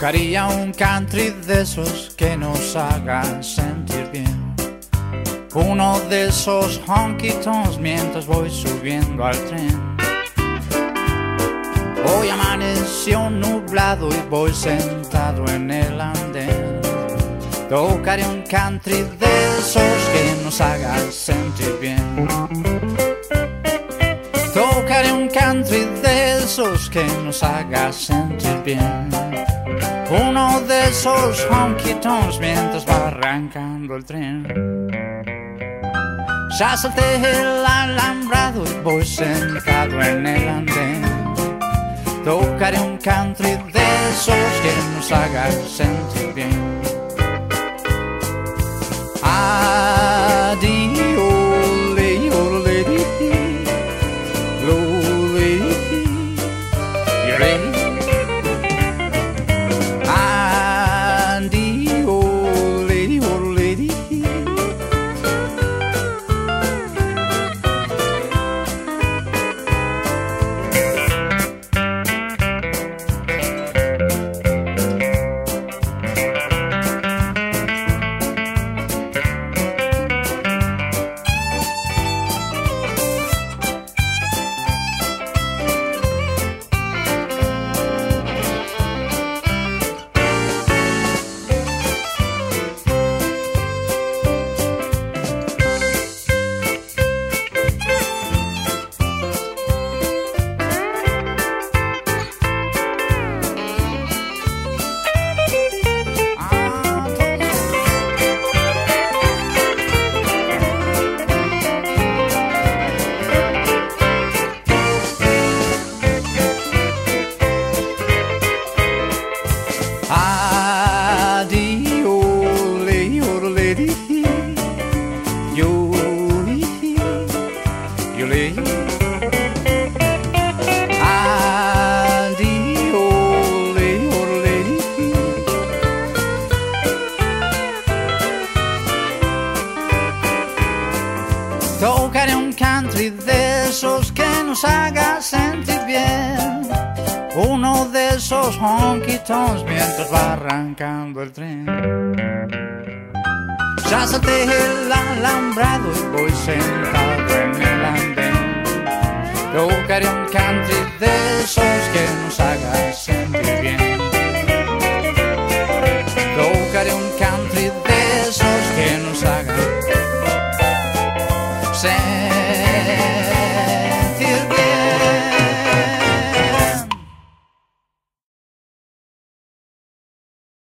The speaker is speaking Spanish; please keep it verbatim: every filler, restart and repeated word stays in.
Tocaría un country de esos que nos hagan sentir bien. Uno de esos honky tonks mientras voy subiendo al tren. Hoy amaneció nublado y voy sentado en el andén. Tocaré un country de esos que nos haga sentir bien. Tocaré un country de esos que nos haga sentir bien. Uno de esos honky tonks mientras va arrancando el tren. Ya salté el alambrado y voy sentado en el andén. Tocaré un country de esos que nos haga sentir bien. Adiós, lady, oh lady, oh lady, you're lady. Adiós, lady, oh lady. Tocaré un country de esos que nos haga sentir bien. Uno de esos honky tonks mientras va arrancando el tren. Ya salté el alambrado y voy sentado en el andén. Tocaré un country de esos que nos haga sentir bien.